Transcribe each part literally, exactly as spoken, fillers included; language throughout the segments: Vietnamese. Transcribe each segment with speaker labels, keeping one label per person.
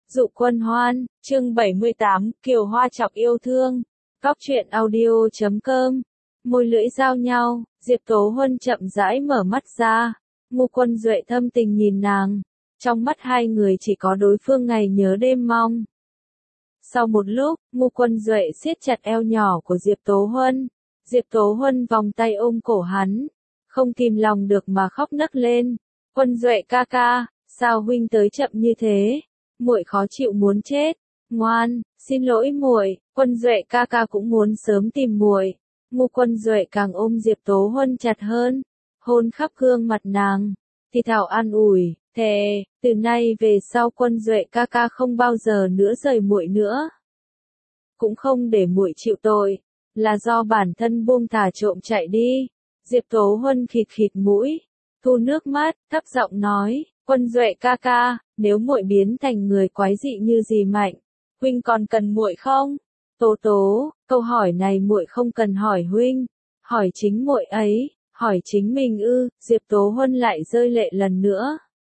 Speaker 1: Dụ Quân Hoan, chương bảy mươi tám, Kiều Hoa Chọc Yêu Thương. Góc truyện audio chấm com. Môi lưỡi giao nhau, Diệp Tố Huân chậm rãi mở mắt ra. Ngô Quân Duệ thâm tình nhìn nàng. Trong mắt hai người chỉ có đối phương ngày nhớ đêm mong. Sau một lúc, Ngô Quân Duệ siết chặt eo nhỏ của Diệp Tố Huân. Diệp Tố Huân vòng tay ôm cổ hắn. Không kìm lòng được mà khóc nấc lên. Quân Duệ ca ca, sao huynh tới chậm như thế? Muội khó chịu muốn chết. Ngoan, xin lỗi muội, Quân Duệ ca ca cũng muốn sớm tìm muội. Ngô Quân Duệ càng ôm Diệp Tố Huân chặt hơn, hôn khắp gương mặt nàng, thì thảo an ủi, thề, từ nay về sau Quân Duệ ca ca không bao giờ nữa rời muội nữa. Cũng không để muội chịu tội, là do bản thân buông thả trộm chạy đi. Diệp Tố Huân khịt khịt mũi, thu nước mắt, thấp giọng nói, Quân Duệ ca ca, nếu muội biến thành người quái dị như dì Mạnh, huynh còn cần muội không? Tố Tố, câu hỏi này muội không cần hỏi huynh, hỏi chính muội ấy, hỏi chính mình ư? Diệp Tố Huân lại rơi lệ lần nữa.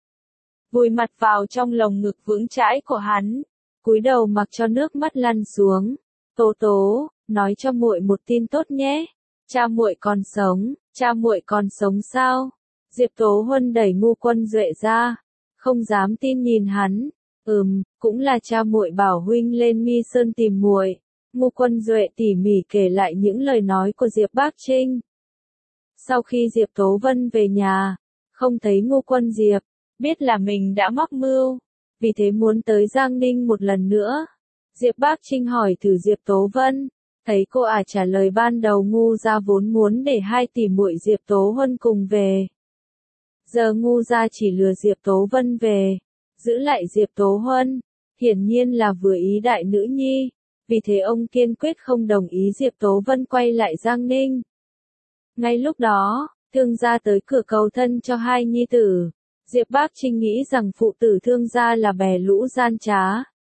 Speaker 1: Vùi mặt vào trong lồng ngực vững chãi của hắn, cúi đầu mặc cho nước mắt lăn xuống. Tố Tố, nói cho muội một tin tốt nhé. Cha muội còn sống, cha muội còn sống sao? Diệp Tố Huân đẩy Ngô Quân Duệ ra, không dám tin nhìn hắn. Ừm, cũng là cha muội bảo huynh lên Mi Sơn tìm muội. Ngô Quân Duệ tỉ mỉ kể lại những lời nói của Diệp Bác Trinh. Sau khi Diệp Tố Vân về nhà, không thấy Ngô Quân Diệp, biết là mình đã mắc mưu, vì thế muốn tới Giang Ninh một lần nữa. Diệp Bác Trinh hỏi thử Diệp Tố Vân, thấy cô ả trả lời ban đầu Ngô gia vốn muốn để hai tỷ muội Diệp Tố Vân cùng về. Giờ Ngô gia chỉ lừa Diệp Tố Vân về, giữ lại Diệp Tố Huân, hiển nhiên là vừa ý đại nữ nhi, vì thế ông kiên quyết không đồng ý Diệp Tố Vân quay lại Giang Ninh. Ngay lúc đó, Thương gia tới cửa cầu thân cho hai nhi tử. Diệp Bác Trinh nghĩ rằng phụ tử Thương gia là bè lũ gian trá,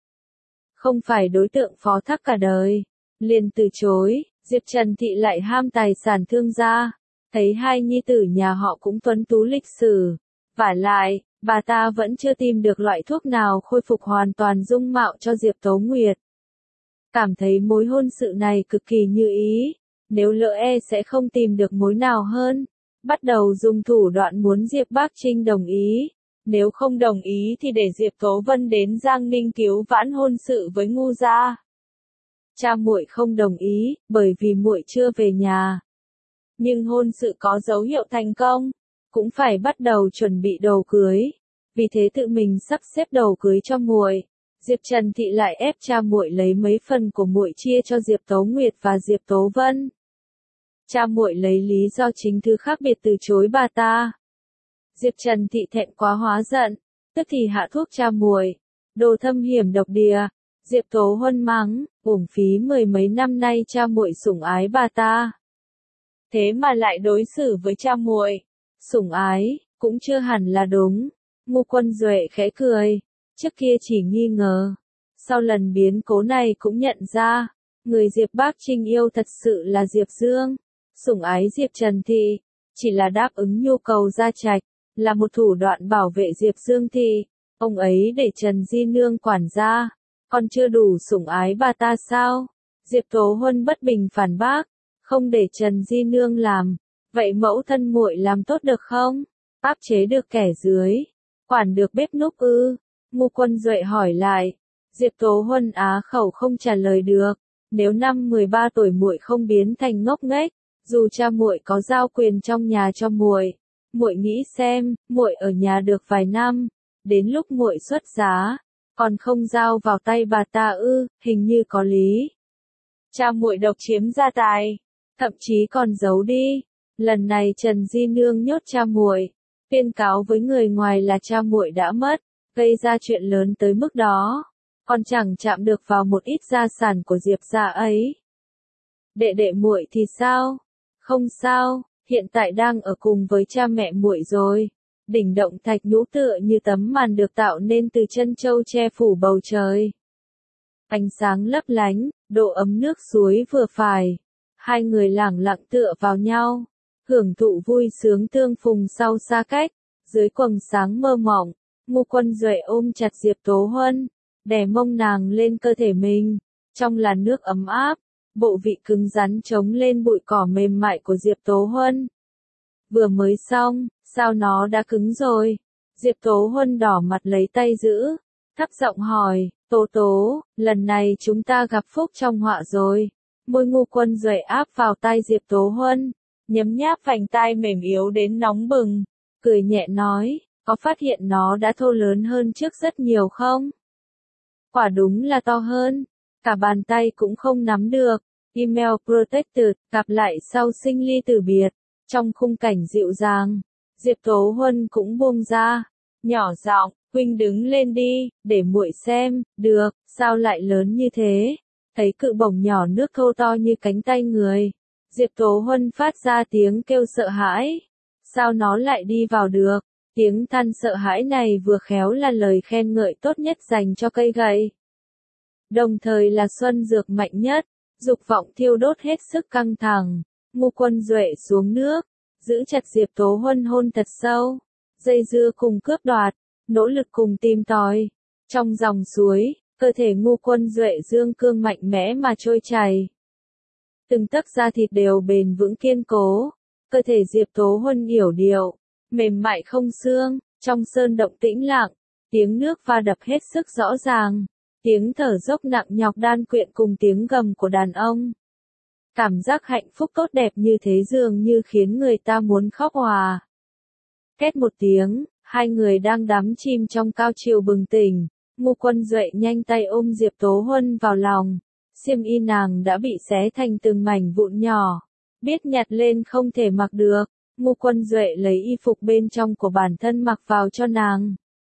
Speaker 1: không phải đối tượng phó thác cả đời, liền từ chối. Diệp Trần Thị lại ham tài sản Thương gia, thấy hai nhi tử nhà họ cũng tuấn tú lịch sử, vả lại, bà ta vẫn chưa tìm được loại thuốc nào khôi phục hoàn toàn dung mạo cho Diệp Tố Nguyệt. Cảm thấy mối hôn sự này cực kỳ như ý, nếu lỡ e sẽ không tìm được mối nào hơn. Bắt đầu dùng thủ đoạn muốn Diệp Bác Trinh đồng ý, nếu không đồng ý thì để Diệp Tố Vân đến Giang Ninh cứu vãn hôn sự với Ngô gia. Cha muội không đồng ý, bởi vì muội chưa về nhà. Nhưng hôn sự có dấu hiệu thành công, cũng phải bắt đầu chuẩn bị đồ cưới, vì thế tự mình sắp xếp đồ cưới cho muội. Diệp Trần Thị lại ép cha muội lấy mấy phần của muội chia cho Diệp Tố Nguyệt và Diệp Tố Vân. Cha muội lấy lý do chính thứ khác biệt từ chối bà ta. Diệp Trần Thị thẹn quá hóa giận, tức thì hạ thuốc cha muội, đồ thâm hiểm độc địa. Diệp Tố Huân mắng, uổng phí mười mấy năm nay cha muội sủng ái bà ta, thế mà lại đối xử với cha muội, sủng ái, cũng chưa hẳn là đúng. Ngô Quân Duệ khẽ cười, trước kia chỉ nghi ngờ, sau lần biến cố này cũng nhận ra, người Diệp Bác Trinh yêu thật sự là Diệp Dương, sủng ái Diệp Trần Thị, chỉ là đáp ứng nhu cầu gia trạch, là một thủ đoạn bảo vệ Diệp Dương Thị. Ông ấy để Trần Di Nương quản gia, còn chưa đủ sủng ái bà ta sao? Diệp Tố Huân bất bình phản bác, không để Trần Di Nương làm, vậy mẫu thân muội làm tốt được không? Áp chế được kẻ dưới, quản được bếp núc ư? Ngô Quân Duệ hỏi lại. Diệp Tố Huân á khẩu không trả lời được. Nếu năm mười ba tuổi muội không biến thành ngốc nghếch, dù cha muội có giao quyền trong nhà cho muội, muội nghĩ xem, muội ở nhà được vài năm, đến lúc muội xuất giá, còn không giao vào tay bà ta ư? Hình như có lý. Cha muội độc chiếm gia tài, thậm chí còn giấu đi. Lần này Trần Di Nương nhốt cha muội, tuyên cáo với người ngoài là cha muội đã mất, gây ra chuyện lớn tới mức đó, còn chẳng chạm được vào một ít gia sản của Diệp gia ấy. Đệ đệ muội thì sao? Không sao, hiện tại đang ở cùng với cha mẹ muội rồi. Đỉnh động thạch nhũ tựa như tấm màn được tạo nên từ chân châu che phủ bầu trời. Ánh sáng lấp lánh, độ ấm nước suối vừa phải. Hai người lẳng lặng tựa vào nhau, hưởng thụ vui sướng tương phùng sau xa cách. Dưới quầng sáng mơ mộng, Ngô Quân Duệ ôm chặt Diệp Tố Huân, đè mông nàng lên cơ thể mình, trong làn nước ấm áp, bộ vị cứng rắn chống lên bụi cỏ mềm mại của Diệp Tố Huân. Vừa mới xong, sao nó đã cứng rồi? Diệp Tố Huân đỏ mặt lấy tay giữ, thấp giọng hỏi, Tố Tố, lần này chúng ta gặp phúc trong họa rồi. Môi Ngô Quân Duệ áp vào tai Diệp Tố Huân, nhấm nháp vành tai mềm yếu đến nóng bừng, cười nhẹ nói, có phát hiện nó đã thô lớn hơn trước rất nhiều không? Quả đúng là to hơn, cả bàn tay cũng không nắm được. Email Protected, gặp lại sau sinh ly tử biệt. Trong khung cảnh dịu dàng, Diệp Tố Huân cũng buông ra, nhỏ giọng, huynh đứng lên đi, để muội xem. Được, sao lại lớn như thế? Thấy cự bổng nhỏ nước thô to như cánh tay người. Diệp Tố Huân phát ra tiếng kêu sợ hãi. Sao nó lại đi vào được? Tiếng than sợ hãi này vừa khéo là lời khen ngợi tốt nhất dành cho cây gậy. Đồng thời là xuân dược mạnh nhất, dục vọng thiêu đốt hết sức căng thẳng. Ngô Quân Duệ xuống nước, giữ chặt Diệp Tố Huân hôn thật sâu, dây dưa cùng cướp đoạt, nỗ lực cùng tìm tòi. Trong dòng suối, cơ thể Ngô Quân Duệ dương cương mạnh mẽ mà trôi chảy. Từng tấc da thịt đều bền vững kiên cố, cơ thể Diệp Tố Huân yểu điệu, mềm mại không xương, trong sơn động tĩnh lặng, tiếng nước va đập hết sức rõ ràng, tiếng thở dốc nặng nhọc đan quyện cùng tiếng gầm của đàn ông. Cảm giác hạnh phúc tốt đẹp như thế dường như khiến người ta muốn khóc òa. Két một tiếng, hai người đang đắm chìm trong cao triều bừng tỉnh, Ngô Quân Duệ nhanh tay ôm Diệp Tố Huân vào lòng, xiêm y nàng đã bị xé thành từng mảnh vụn nhỏ, biết nhặt lên không thể mặc được, Ngô Quân Duệ lấy y phục bên trong của bản thân mặc vào cho nàng.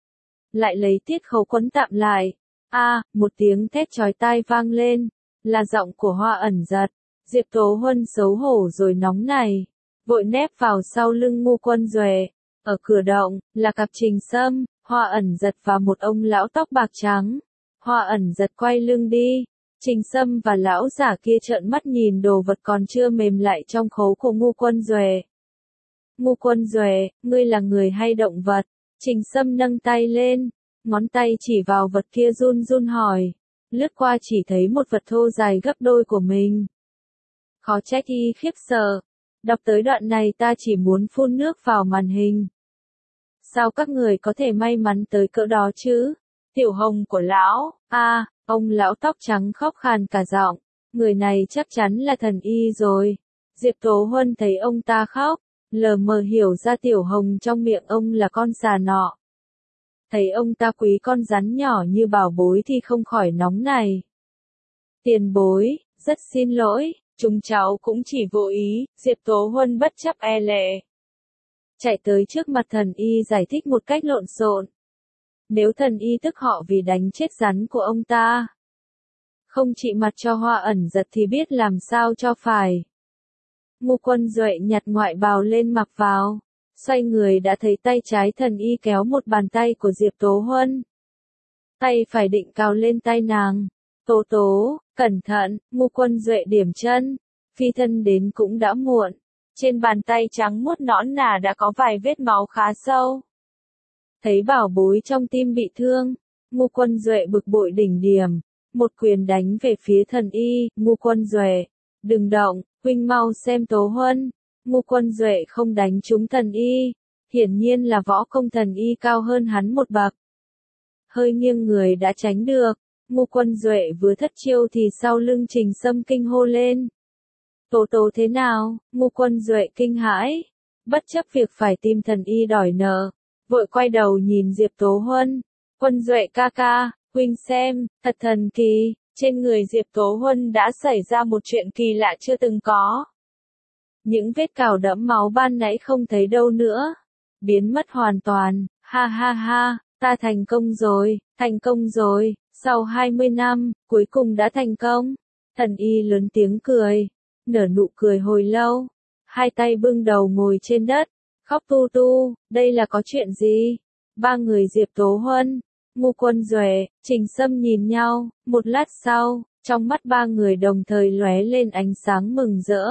Speaker 1: Lại lấy tiết khấu quấn tạm lại, a à, một tiếng thét chói tai vang lên, là giọng của Hoa Ẩn Giật. Diệp Tố Huân xấu hổ rồi nóng này, vội nép vào sau lưng Ngô Quân Duệ. Ở cửa động, là cặp Trình Sâm, Hoa Ẩn Giật và một ông lão tóc bạc trắng. Hoa Ẩn Giật quay lưng đi, Trình Sâm và lão giả kia trợn mắt nhìn đồ vật còn chưa mềm lại trong khố của Ngô Quân Duệ. Ngô Quân Duệ, ngươi là người hay động vật? Trình Sâm nâng tay lên, ngón tay chỉ vào vật kia run run hỏi, lướt qua chỉ thấy một vật thô dài gấp đôi của mình. Khó trách y khiếp sợ. Đọc tới đoạn này ta chỉ muốn phun nước vào màn hình. Sao các người có thể may mắn tới cỡ đó chứ? Tiểu Hồng của lão, a, à, ông lão tóc trắng khóc khàn cả giọng. Người này chắc chắn là thần y rồi. Diệp Tố Huân thấy ông ta khóc, lờ mờ hiểu ra Tiểu Hồng trong miệng ông là con xà nọ. Thấy ông ta quý con rắn nhỏ như bảo bối thì không khỏi nóng này. Tiền bối, rất xin lỗi. Chúng cháu cũng chỉ vô ý, Diệp Tố Huân bất chấp e lệ. Chạy tới trước mặt thần y giải thích một cách lộn xộn. Nếu thần y tức họ vì đánh chết rắn của ông ta, không trị mặt cho Hoa Ẩn Giật thì biết làm sao cho phải. Ngô Quân Duệ nhặt ngoại bào lên mặc vào, xoay người đã thấy tay trái thần y kéo một bàn tay của Diệp Tố Huân. Tay phải định cào lên tay nàng. Tố Tố, cẩn thận, Ngô Quân Duệ điểm chân, phi thân đến cũng đã muộn. Trên bàn tay trắng muốt nõn nà đã có vài vết máu khá sâu. Thấy bảo bối trong tim bị thương, Ngô Quân Duệ bực bội đỉnh điểm, một quyền đánh về phía thần y. Ngô Quân Duệ, đừng động, huynh mau xem Tố Huân. Ngô Quân Duệ không đánh trúng thần y, hiển nhiên là võ công thần y cao hơn hắn một bậc. Hơi nghiêng người đã tránh được. Ngô Quân Duệ vừa thất chiêu thì sau lưng Trình Sâm kinh hô lên. Tố Tố thế nào? Ngô Quân Duệ kinh hãi, bất chấp việc phải tìm thần y đòi nợ, vội quay đầu nhìn Diệp Tố Huân. Quân Duệ ca ca, huynh xem, thật thần kỳ, trên người Diệp Tố Huân đã xảy ra một chuyện kỳ lạ chưa từng có. Những vết cào đẫm máu ban nãy không thấy đâu nữa, biến mất hoàn toàn, ha ha ha, ta thành công rồi, thành công rồi. Sau hai mươi năm, cuối cùng đã thành công. Thần y lớn tiếng cười, nở nụ cười hồi lâu, hai tay bưng đầu ngồi trên đất, khóc tu tu, đây là có chuyện gì? Ba người Diệp Tố Huân, Ngô Quân Duệ, Trình Sâm nhìn nhau, một lát sau, trong mắt ba người đồng thời lóe lên ánh sáng mừng rỡ.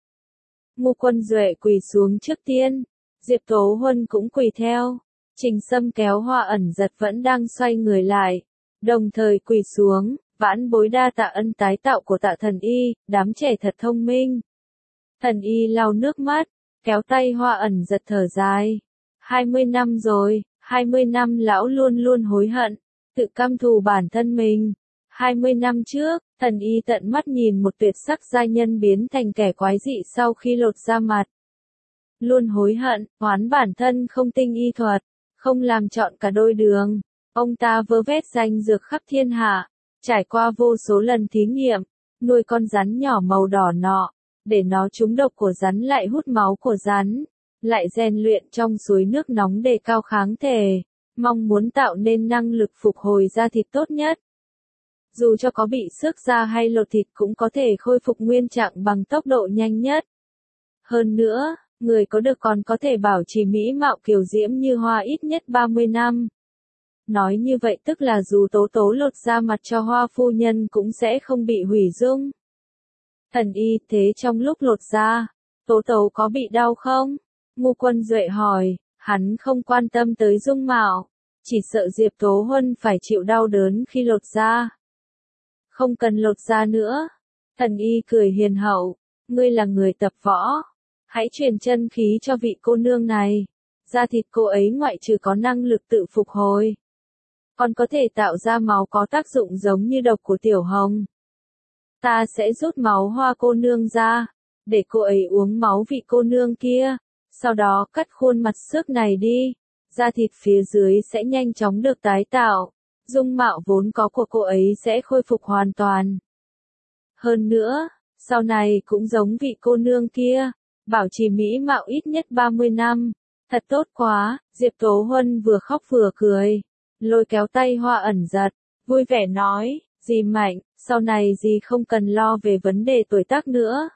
Speaker 1: Ngô Quân Duệ quỳ xuống trước tiên, Diệp Tố Huân cũng quỳ theo, Trình Sâm kéo Hoa Ẩn Giật vẫn đang xoay người lại. Đồng thời quỳ xuống, vãn bối đa tạ ân tái tạo của tạ thần y, đám trẻ thật thông minh. Thần y lau nước mắt, kéo tay Hoa ẩn giật thở dài. hai mươi năm rồi, hai mươi năm lão luôn luôn hối hận, tự căm thù bản thân mình. hai mươi năm trước, thần y tận mắt nhìn một tuyệt sắc giai nhân biến thành kẻ quái dị sau khi lột da mặt. Luôn hối hận, oán bản thân không tinh y thuật, không làm chọn cả đôi đường. Ông ta vơ vét danh dược khắp thiên hạ, trải qua vô số lần thí nghiệm, nuôi con rắn nhỏ màu đỏ nọ, để nó trúng độc của rắn lại hút máu của rắn, lại rèn luyện trong suối nước nóng để cao kháng thể, mong muốn tạo nên năng lực phục hồi da thịt tốt nhất. Dù cho có bị xước da hay lột thịt cũng có thể khôi phục nguyên trạng bằng tốc độ nhanh nhất. Hơn nữa, người có được còn có thể bảo trì mỹ mạo kiều diễm như Hoa ít nhất ba mươi năm. Nói như vậy tức là dù tố tố lột da mặt cho Hoa phu nhân cũng sẽ không bị hủy dung. Thần y thế trong lúc lột da, tố tố có bị đau không? Ngu Quân Duệ hỏi, hắn không quan tâm tới dung mạo, chỉ sợ Diệp Tố Huân phải chịu đau đớn khi lột da. Không cần lột da nữa. Thần y cười hiền hậu, ngươi là người tập võ. Hãy truyền chân khí cho vị cô nương này. Da thịt cô ấy ngoại trừ có năng lực tự phục hồi, còn có thể tạo ra máu có tác dụng giống như độc của Tiểu Hồng. Ta sẽ rút máu Hoa cô nương ra, để cô ấy uống máu vị cô nương kia, sau đó cắt khuôn mặt xước này đi, da thịt phía dưới sẽ nhanh chóng được tái tạo, dung mạo vốn có của cô ấy sẽ khôi phục hoàn toàn. Hơn nữa, sau này cũng giống vị cô nương kia, bảo trì mỹ mạo ít nhất ba mươi năm, thật tốt quá. Diệp Tố Huân vừa khóc vừa cười, lôi kéo tay Hoa ẩn giật, vui vẻ nói, dì mạnh, sau này dì không cần lo về vấn đề tuổi tác nữa.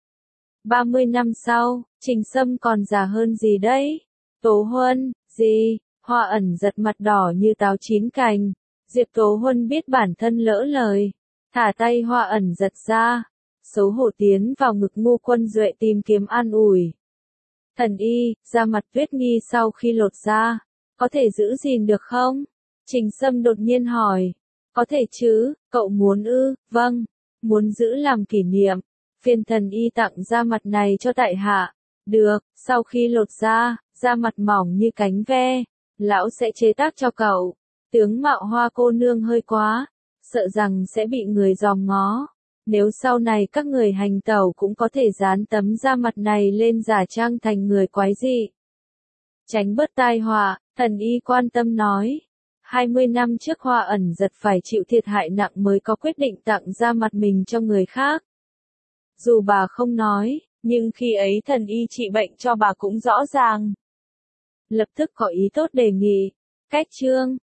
Speaker 1: ba mươi năm sau, Trình Sâm còn già hơn dì đấy. Tố Huân, dì, Hoa ẩn giật mặt đỏ như táo chín cành. Diệp Tố Huân biết bản thân lỡ lời, thả tay Hoa ẩn giật ra, xấu hổ tiến vào ngực Ngu Quân Duệ tìm kiếm an ủi. Thần y, da mặt Tuyết Nghi sau khi lột da, có thể giữ gìn được không? Trình Sâm đột nhiên hỏi. Có thể chứ, cậu muốn ư? Vâng, muốn giữ làm kỷ niệm. Phiền thần y tặng da mặt này cho tại hạ. Được, sau khi lột da, da mặt mỏng như cánh ve, lão sẽ chế tác cho cậu. Tướng mạo Hoa cô nương hơi quá, sợ rằng sẽ bị người dòm ngó. Nếu sau này các người hành tẩu cũng có thể dán tấm da mặt này lên giả trang thành người quái dị. Tránh bớt tai họa, thần y quan tâm nói. hai mươi năm trước Hoa ẩn giật phải chịu thiệt hại nặng mới có quyết định tặng da mặt mình cho người khác. Dù bà không nói, nhưng khi ấy thần y trị bệnh cho bà cũng rõ ràng. Lập tức có ý tốt đề nghị. Cách chương